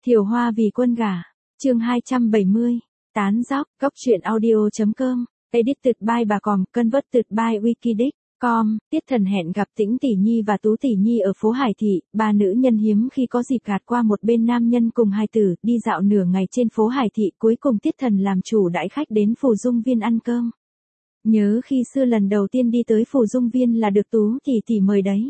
Thiều Hoa vì quân gả. Chương 270. Tán dóc. Cốc truyện audio.com. Edited by bà Còm. Converted by Wikidic.com. Tiết Thần hẹn gặp Tĩnh Tỷ Nhi và Tú Tỷ Nhi ở phố Hải Thị. Ba nữ nhân hiếm khi có dịp gạt qua một bên nam nhân cùng hài tử, đi dạo nửa ngày trên phố Hải Thị. Cuối cùng Tiết Thần làm chủ đãi khách đến Phù Dung Viên ăn cơm. Nhớ khi xưa lần đầu tiên đi tới Phù Dung Viên là được Tú Tỷ mời đấy.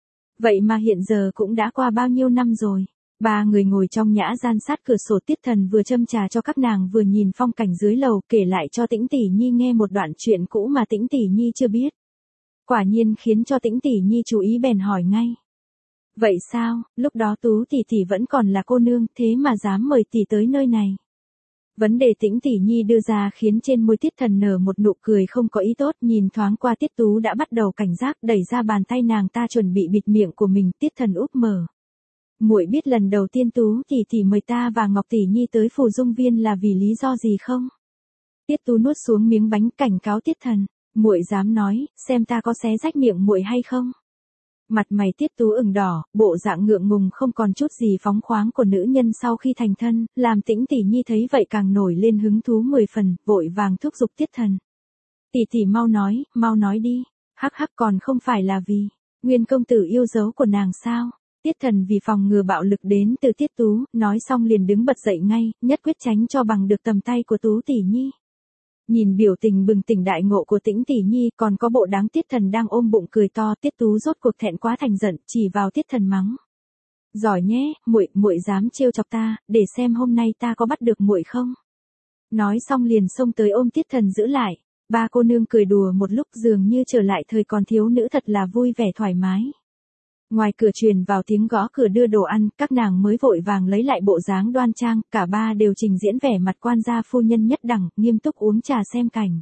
Vậy mà hiện giờ cũng đã qua bao nhiêu năm rồi. Ba người ngồi trong nhã gian sát cửa sổ, Tiết Thần vừa châm trà cho các nàng vừa nhìn phong cảnh dưới lầu, kể lại cho Tĩnh Tỷ Nhi nghe một đoạn chuyện cũ mà Tĩnh Tỷ Nhi chưa biết. Quả nhiên khiến cho Tĩnh Tỷ Nhi chú ý, bèn hỏi ngay. Vậy sao, lúc đó Tú Tỷ vẫn còn là cô nương, thế mà dám mời tỷ tới nơi này? Vấn đề Tĩnh Tỷ Nhi đưa ra khiến trên môi Tiết Thần nở một nụ cười không có ý tốt, nhìn thoáng qua Tiết Tú đã bắt đầu cảnh giác, đẩy ra bàn tay nàng ta chuẩn bị bịt miệng của mình. Tiết Thần úp mở. Muội biết lần đầu tiên Tú tỷ mời ta và Ngọc Tỷ Nhi tới Phù Dung Viên là vì lý do gì không? Tiết Tú nuốt xuống miếng bánh, cảnh cáo Tiết Thần. Muội dám nói, xem ta có xé rách miệng muội hay không? Mặt mày Tiết Tú ửng đỏ, bộ dạng ngượng ngùng không còn chút gì phóng khoáng của nữ nhân sau khi thành thân, làm Tĩnh Tỷ Nhi thấy vậy càng nổi lên hứng thú 10 phần, vội vàng thúc giục Tiết Thần. Tỷ mau nói đi. Hắc hắc, còn không phải là vì Nguyên công tử yêu dấu của nàng sao? Tiết Thần vì phòng ngừa bạo lực đến từ Tiết Tú, nói xong liền đứng bật dậy ngay, nhất quyết tránh cho bằng được tầm tay của Tú Tỷ Nhi. Nhìn biểu tình bừng tỉnh đại ngộ của Tĩnh Tỷ Nhi, còn có bộ đáng Tiết Thần đang ôm bụng cười to, Tiết Tú rốt cuộc thẹn quá thành giận, chỉ vào Tiết Thần mắng. Giỏi nhé, muội dám trêu chọc ta, để xem hôm nay ta có bắt được muội không? Nói xong liền xông tới ôm Tiết Thần giữ lại. Ba cô nương cười đùa một lúc, dường như trở lại thời còn thiếu nữ, thật là vui vẻ thoải mái. Ngoài cửa truyền vào tiếng gõ cửa đưa đồ ăn, các nàng mới vội vàng lấy lại bộ dáng đoan trang, cả ba đều trình diễn vẻ mặt quan gia phu nhân nhất đẳng, nghiêm túc uống trà xem cảnh.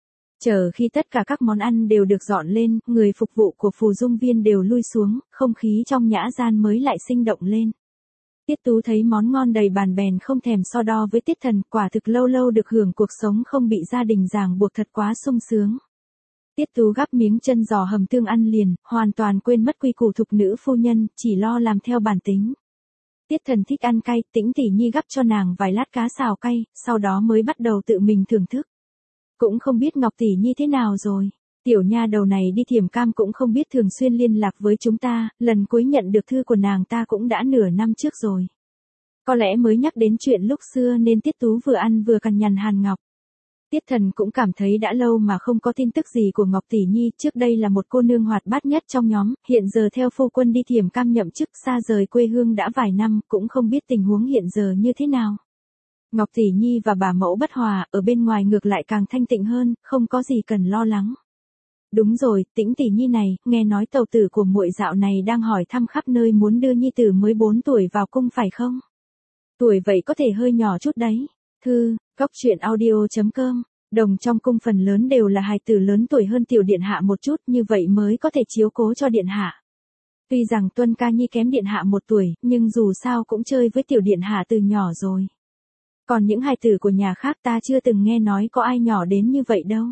Chờ khi tất cả các món ăn đều được dọn lên, người phục vụ của Phù Dung Viên đều lui xuống, không khí trong nhã gian mới lại sinh động lên. Tiết Tú thấy món ngon đầy bàn bèn không thèm so đo với Tiết Thần, quả thực lâu lâu được hưởng cuộc sống không bị gia đình ràng buộc thật quá sung sướng. Tiết Tú gắp miếng chân giò hầm tương ăn liền, hoàn toàn quên mất quy củ thục nữ phu nhân, chỉ lo làm theo bản tính. Tiết Thần thích ăn cay, Tĩnh Tỷ Nhi gắp cho nàng vài lát cá xào cay, sau đó mới bắt đầu tự mình thưởng thức. Cũng không biết Ngọc Tỷ Nhi thế nào rồi. Tiểu nha đầu này đi Thiểm Cam cũng không biết thường xuyên liên lạc với chúng ta, lần cuối nhận được thư của nàng ta cũng đã nửa năm trước rồi. Có lẽ mới nhắc đến chuyện lúc xưa nên Tiết Tú vừa ăn vừa cằn nhằn Hàn Ngọc. Tiết Thần cũng cảm thấy đã lâu mà không có tin tức gì của Ngọc Tỷ Nhi, trước đây là một cô nương hoạt bát nhất trong nhóm, hiện giờ theo phu quân đi Thiểm Cam nhậm chức, xa rời quê hương đã vài năm, cũng không biết tình huống hiện giờ như thế nào. Ngọc Tỷ Nhi và bà mẫu bất hòa, ở bên ngoài ngược lại càng thanh tịnh hơn, không có gì cần lo lắng. Đúng rồi, Tĩnh Tỷ Nhi này, nghe nói tàu tử của muội dạo này đang hỏi thăm khắp nơi muốn đưa nhi tử mới 4 tuổi vào cung phải không? Tuổi vậy có thể hơi nhỏ chút đấy. Thư, Cốc truyện audio.com. Đồng trong cung phần lớn đều là hài tử lớn tuổi hơn tiểu điện hạ một chút, như vậy mới có thể chiếu cố cho điện hạ. Tuy rằng Tuân Ca Nhi kém điện hạ 1 tuổi, nhưng dù sao cũng chơi với tiểu điện hạ từ nhỏ rồi. Còn những hài tử của nhà khác ta chưa từng nghe nói có ai nhỏ đến như vậy đâu.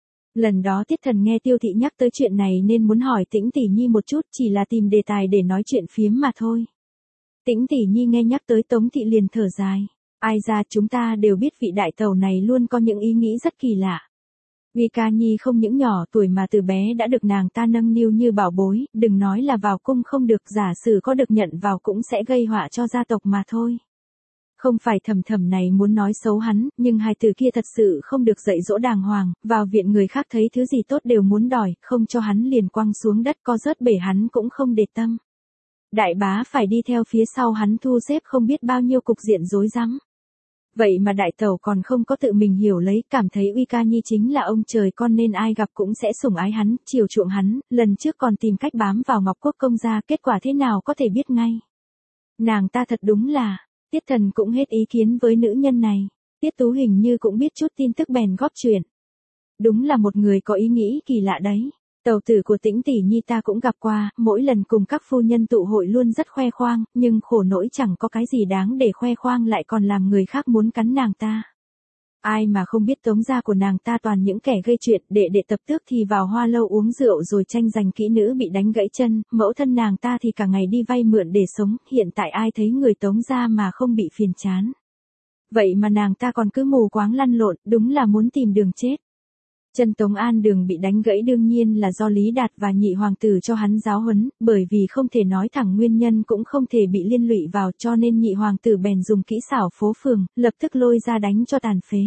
Lần đó Tiết Thần nghe Tiêu Thị nhắc tới chuyện này nên muốn hỏi Tĩnh Tỷ Nhi một chút, chỉ là tìm đề tài để nói chuyện phiếm mà thôi. Tĩnh Tỷ Nhi nghe nhắc tới Tống Thị liền thở dài. Ai ra, chúng ta đều biết vị đại tẩu này luôn có những ý nghĩ rất kỳ lạ. Uy Ca Nhi không những nhỏ tuổi mà từ bé đã được nàng ta nâng niu như bảo bối, đừng nói là vào cung không được, giả sử có được nhận vào cũng sẽ gây họa cho gia tộc mà thôi. Không phải Thầm này muốn nói xấu hắn, nhưng hai từ kia thật sự không được dạy dỗ đàng hoàng, vào viện người khác thấy thứ gì tốt đều muốn đòi, không cho hắn liền quăng xuống đất, co rớt bể hắn cũng không để tâm. Đại bá phải đi theo phía sau hắn thu xếp không biết bao nhiêu cục diện rối rắm. Vậy mà đại tẩu còn không có tự mình hiểu lấy, cảm thấy Uy Ca Nhi chính là ông trời con nên ai gặp cũng sẽ sủng ái hắn, chiều chuộng hắn, lần trước còn tìm cách bám vào Ngọc Quốc công gia, kết quả thế nào có thể biết ngay. Nàng ta thật đúng là, Tiết Thần cũng hết ý kiến với nữ nhân này. Tiết Tú hình như cũng biết chút tin tức bèn góp chuyện. Đúng là một người có ý nghĩ kỳ lạ đấy. Tàu tử của Tĩnh Tỷ Nhi ta cũng gặp qua, mỗi lần cùng các phu nhân tụ hội luôn rất khoe khoang, nhưng khổ nỗi chẳng có cái gì đáng để khoe khoang lại còn làm người khác muốn cắn nàng ta. Ai mà không biết tống gia của nàng ta toàn những kẻ gây chuyện, đệ đệ tập tước thì vào hoa lâu uống rượu rồi tranh giành kỹ nữ bị đánh gãy chân, mẫu thân nàng ta thì cả ngày đi vay mượn để sống, hiện tại ai thấy người tống gia mà không bị phiền chán. Vậy mà nàng ta còn cứ mù quáng lăn lộn, đúng là muốn tìm đường chết. Chân Tống An Đường bị đánh gãy đương nhiên là do Lý Đạt và nhị hoàng tử cho hắn giáo huấn, bởi vì không thể nói thẳng nguyên nhân cũng không thể bị liên lụy vào, cho nên nhị hoàng tử bèn dùng kỹ xảo phố phường, lập tức lôi ra đánh cho tàn phế.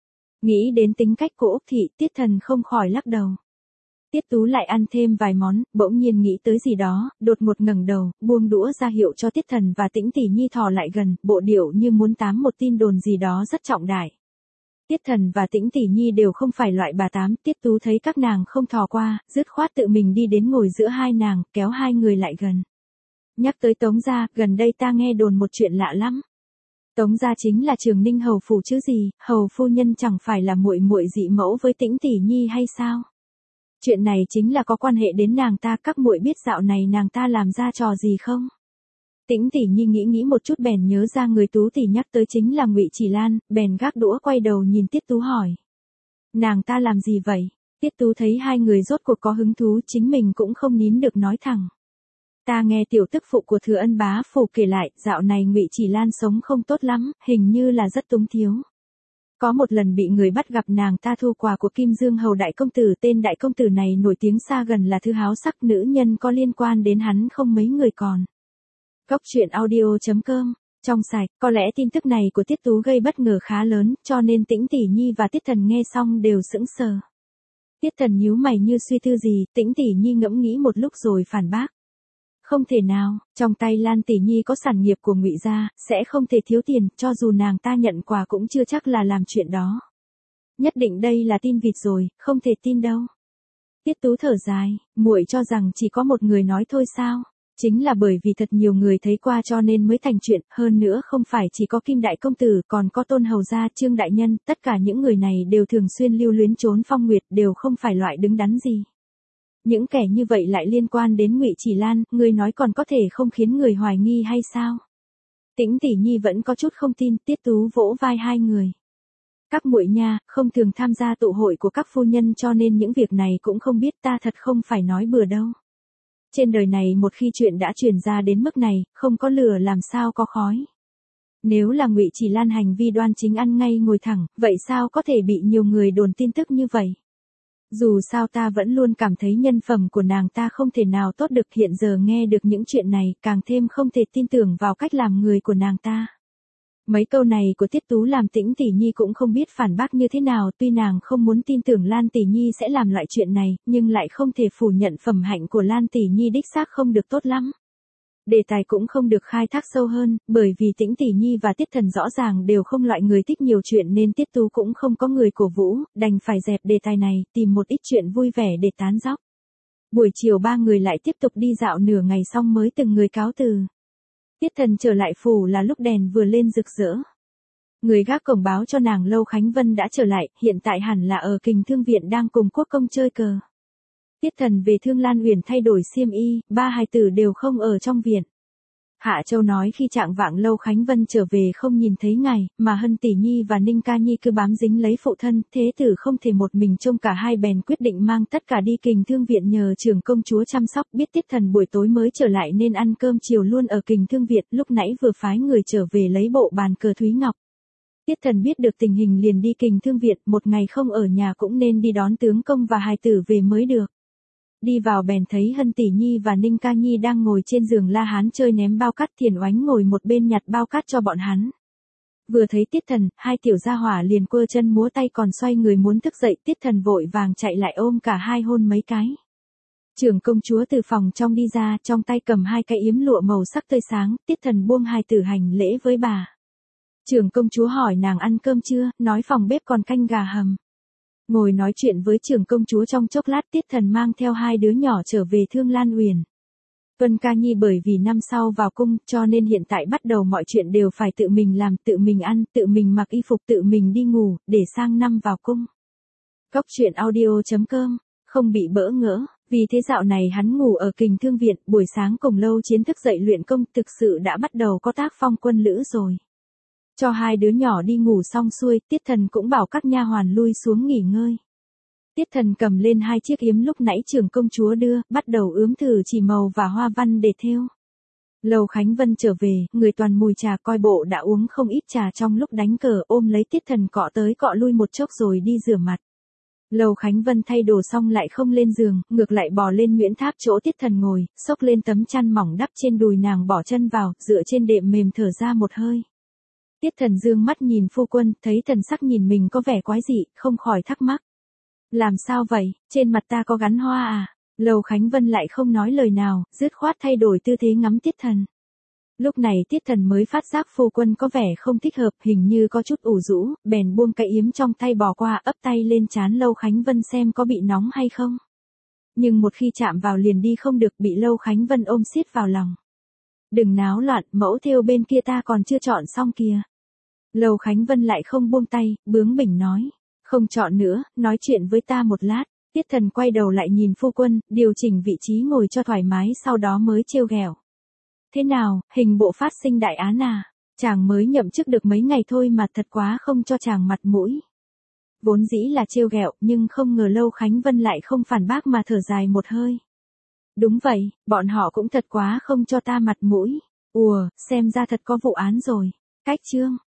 Nghĩ đến tính cách của Úc Thị, Tiết Thần không khỏi lắc đầu. Tiết Tú lại ăn thêm vài món, bỗng nhiên nghĩ tới gì đó, đột ngột ngẩng đầu, buông đũa ra hiệu cho Tiết Thần và Tĩnh Tỷ Nhi thò lại gần, bộ điệu như muốn tám một tin đồn gì đó rất trọng đại. Tiết Thần và Tĩnh Tỷ Nhi đều không phải loại bà tám, Tiết Tú thấy các nàng không thò qua, dứt khoát tự mình đi đến ngồi giữa hai nàng, kéo hai người lại gần. Nhắc tới Tống gia, gần đây ta nghe đồn một chuyện lạ lắm. Tống gia chính là Trường Ninh hầu phủ chứ gì, hầu phu nhân chẳng phải là muội muội dị mẫu với Tĩnh Tỷ Nhi hay sao? Chuyện này chính là có quan hệ đến nàng ta, các muội biết dạo này nàng ta làm ra trò gì không? Tĩnh Tỷ Nhi nghĩ một chút bèn nhớ ra người Tú tỷ nhắc tới chính là Ngụy Chỉ Lan, bèn gác đũa quay đầu nhìn Tiết Tú hỏi. Nàng ta làm gì vậy? Tiết Tú thấy hai người rốt cuộc có hứng thú, chính mình cũng không nín được nói thẳng. Ta nghe tiểu tức phụ của Thừa Ân bá phủ kể lại, dạo này Ngụy Chỉ Lan sống không tốt lắm, hình như là rất túng thiếu. Có một lần bị người bắt gặp nàng ta thu quà của Kim Dương hầu đại công tử, tên đại công tử này nổi tiếng xa gần là thứ háo sắc, nữ nhân có liên quan đến hắn không mấy người còn. Góc truyện audio.com, trong sạch, có lẽ tin tức này của Tiết Tú gây bất ngờ khá lớn, cho nên Tĩnh Tỷ Nhi và Tiết Thần nghe xong đều sững sờ. Tiết Thần nhíu mày như suy tư gì, Tĩnh Tỷ Nhi ngẫm nghĩ một lúc rồi phản bác. Không thể nào, trong tay Lan Tỷ Nhi có sản nghiệp của Ngụy gia, sẽ không thể thiếu tiền, cho dù nàng ta nhận quà cũng chưa chắc là làm chuyện đó. Nhất định đây là tin vịt rồi, không thể tin đâu. Tiết Tú thở dài, muội cho rằng chỉ có một người nói thôi sao? Chính là bởi vì thật nhiều người thấy qua cho nên mới thành chuyện, hơn nữa không phải chỉ có Kim đại công tử, còn có Tôn hầu gia, Trương đại nhân, tất cả những người này đều thường xuyên lưu luyến trốn phong nguyệt, đều không phải loại đứng đắn gì. Những kẻ như vậy lại liên quan đến Ngụy Chỉ Lan, người nói còn có thể không khiến người hoài nghi hay sao? Tĩnh Tỷ Nhi vẫn có chút không tin, Tiết Tú vỗ vai hai người. Các muội nha, không thường tham gia tụ hội của các phu nhân cho nên những việc này cũng không biết, ta thật không phải nói bừa đâu. Trên đời này một khi chuyện đã truyền ra đến mức này, không có lửa làm sao có khói. Nếu là Ngụy Chỉ Lan hành vi đoan chính ăn ngay ngồi thẳng, vậy sao có thể bị nhiều người đồn tin tức như vậy? Dù sao ta vẫn luôn cảm thấy nhân phẩm của nàng ta không thể nào tốt được, hiện giờ nghe được những chuyện này, càng thêm không thể tin tưởng vào cách làm người của nàng ta. Mấy câu này của Tiết Tú làm Tĩnh Tỷ Nhi cũng không biết phản bác như thế nào, tuy nàng không muốn tin tưởng Lan Tỷ Nhi sẽ làm loại chuyện này, nhưng lại không thể phủ nhận phẩm hạnh của Lan Tỷ Nhi đích xác không được tốt lắm. Đề tài cũng không được khai thác sâu hơn, bởi vì Tĩnh Tỷ Nhi và Tiết Thần rõ ràng đều không loại người thích nhiều chuyện nên Tiết Tú cũng không có người cổ vũ, đành phải dẹp đề tài này, tìm một ít chuyện vui vẻ để tán dóc. Buổi chiều ba người lại tiếp tục đi dạo nửa ngày xong mới từng người cáo từ. Tiết Thần trở lại phủ là lúc đèn vừa lên rực rỡ. Người gác cổng báo cho nàng Lâu Khánh Vân đã trở lại, hiện tại hẳn là ở Kình Thương Viện đang cùng Quốc Công chơi cờ. Tiết Thần về Thương Lan Uyển thay đổi xiêm y, ba hài tử đều không ở trong viện. Hạ Châu nói khi trạng vạng Lâu Khánh Vân trở về không nhìn thấy ngài, mà Hân Tỷ Nhi và Ninh Ca Nhi cứ bám dính lấy phụ thân, thế tử không thể một mình trông cả hai, bèn quyết định mang tất cả đi Kình Thương Viện nhờ trưởng công chúa chăm sóc. Biết Tiết Thần buổi tối mới trở lại nên ăn cơm chiều luôn ở Kình Thương Viện, lúc nãy vừa phái người trở về lấy bộ bàn cờ Thúy Ngọc. Tiết Thần biết được tình hình liền đi Kình Thương Viện, một ngày không ở nhà cũng nên đi đón tướng công và hài tử về mới được. Đi vào bèn thấy Hân Tỷ Nhi và Ninh Ca Nhi đang ngồi trên giường la hán chơi ném bao cát, Thiền Oánh ngồi một bên nhặt bao cát cho bọn hắn. Vừa thấy Tiết Thần, hai tiểu gia hỏa liền quơ chân múa tay còn xoay người muốn thức dậy, Tiết Thần vội vàng chạy lại ôm cả hai hôn mấy cái. Trưởng công chúa từ phòng trong đi ra, trong tay cầm hai cái yếm lụa màu sắc tươi sáng, Tiết Thần buông hai tử hành lễ với bà. Trưởng công chúa hỏi nàng ăn cơm chưa, nói phòng bếp còn canh gà hầm. Ngồi nói chuyện với trưởng công chúa trong chốc lát, Tiết Thần mang theo hai đứa nhỏ trở về Thương Lan Uyển. Vân Ca Nhi bởi vì năm sau vào cung, cho nên hiện tại bắt đầu mọi chuyện đều phải tự mình làm, tự mình ăn, tự mình mặc y phục, tự mình đi ngủ, để sang năm vào cung. Góc truyện audio.com, không bị bỡ ngỡ, vì thế dạo này hắn ngủ ở Kình Thương Viện, buổi sáng cùng Lâu Chiến thức dậy luyện công, thực sự đã bắt đầu có tác phong quân lữ rồi. Cho hai đứa nhỏ đi ngủ xong xuôi, Tiết Thần cũng bảo các nha hoàn lui xuống nghỉ ngơi. Tiết Thần cầm lên hai chiếc yếm lúc nãy trưởng công chúa đưa, bắt đầu ướm thử chỉ màu và hoa văn để thêu. Lầu Khánh Vân trở về, người toàn mùi trà, coi bộ đã uống không ít trà trong lúc đánh cờ, ôm lấy Tiết Thần cọ tới cọ lui một chốc rồi đi rửa mặt. Lầu Khánh Vân thay đồ xong lại không lên giường, ngược lại bò lên Nguyễn Tháp chỗ Tiết Thần ngồi, xốc lên tấm chăn mỏng đắp trên đùi nàng, bỏ chân vào, dựa trên đệm mềm thở ra một hơi. Tiết Thần dương mắt nhìn phu quân, thấy thần sắc nhìn mình có vẻ quái dị, không khỏi thắc mắc. Làm sao vậy, trên mặt ta có gắn hoa à? Lầu Khánh Vân lại không nói lời nào, dứt khoát thay đổi tư thế ngắm Tiết Thần. Lúc này Tiết Thần mới phát giác phu quân có vẻ không thích hợp, hình như có chút ủ rũ, bèn buông cái yếm trong tay bỏ qua, ấp tay lên trán Lâu Khánh Vân xem có bị nóng hay không. Nhưng một khi chạm vào liền đi không được, bị Lâu Khánh Vân ôm siết vào lòng. Đừng náo loạn, mẫu thêu bên kia ta còn chưa chọn xong kìa. Lầu Khánh Vân lại không buông tay, bướng bỉnh nói. Không chọn nữa, nói chuyện với ta một lát. Tiết Thần quay đầu lại nhìn phu quân, điều chỉnh vị trí ngồi cho thoải mái, sau đó mới trêu ghẹo. Thế nào, hình bộ phát sinh đại án à? Chàng mới nhậm chức được mấy ngày thôi mà thật quá không cho chàng mặt mũi. Vốn dĩ là trêu ghẹo, nhưng không ngờ Lâu Khánh Vân lại không phản bác mà thở dài một hơi. Đúng vậy, bọn họ cũng thật quá không cho ta mặt mũi. Ùa, xem ra thật có vụ án rồi. Cách chương.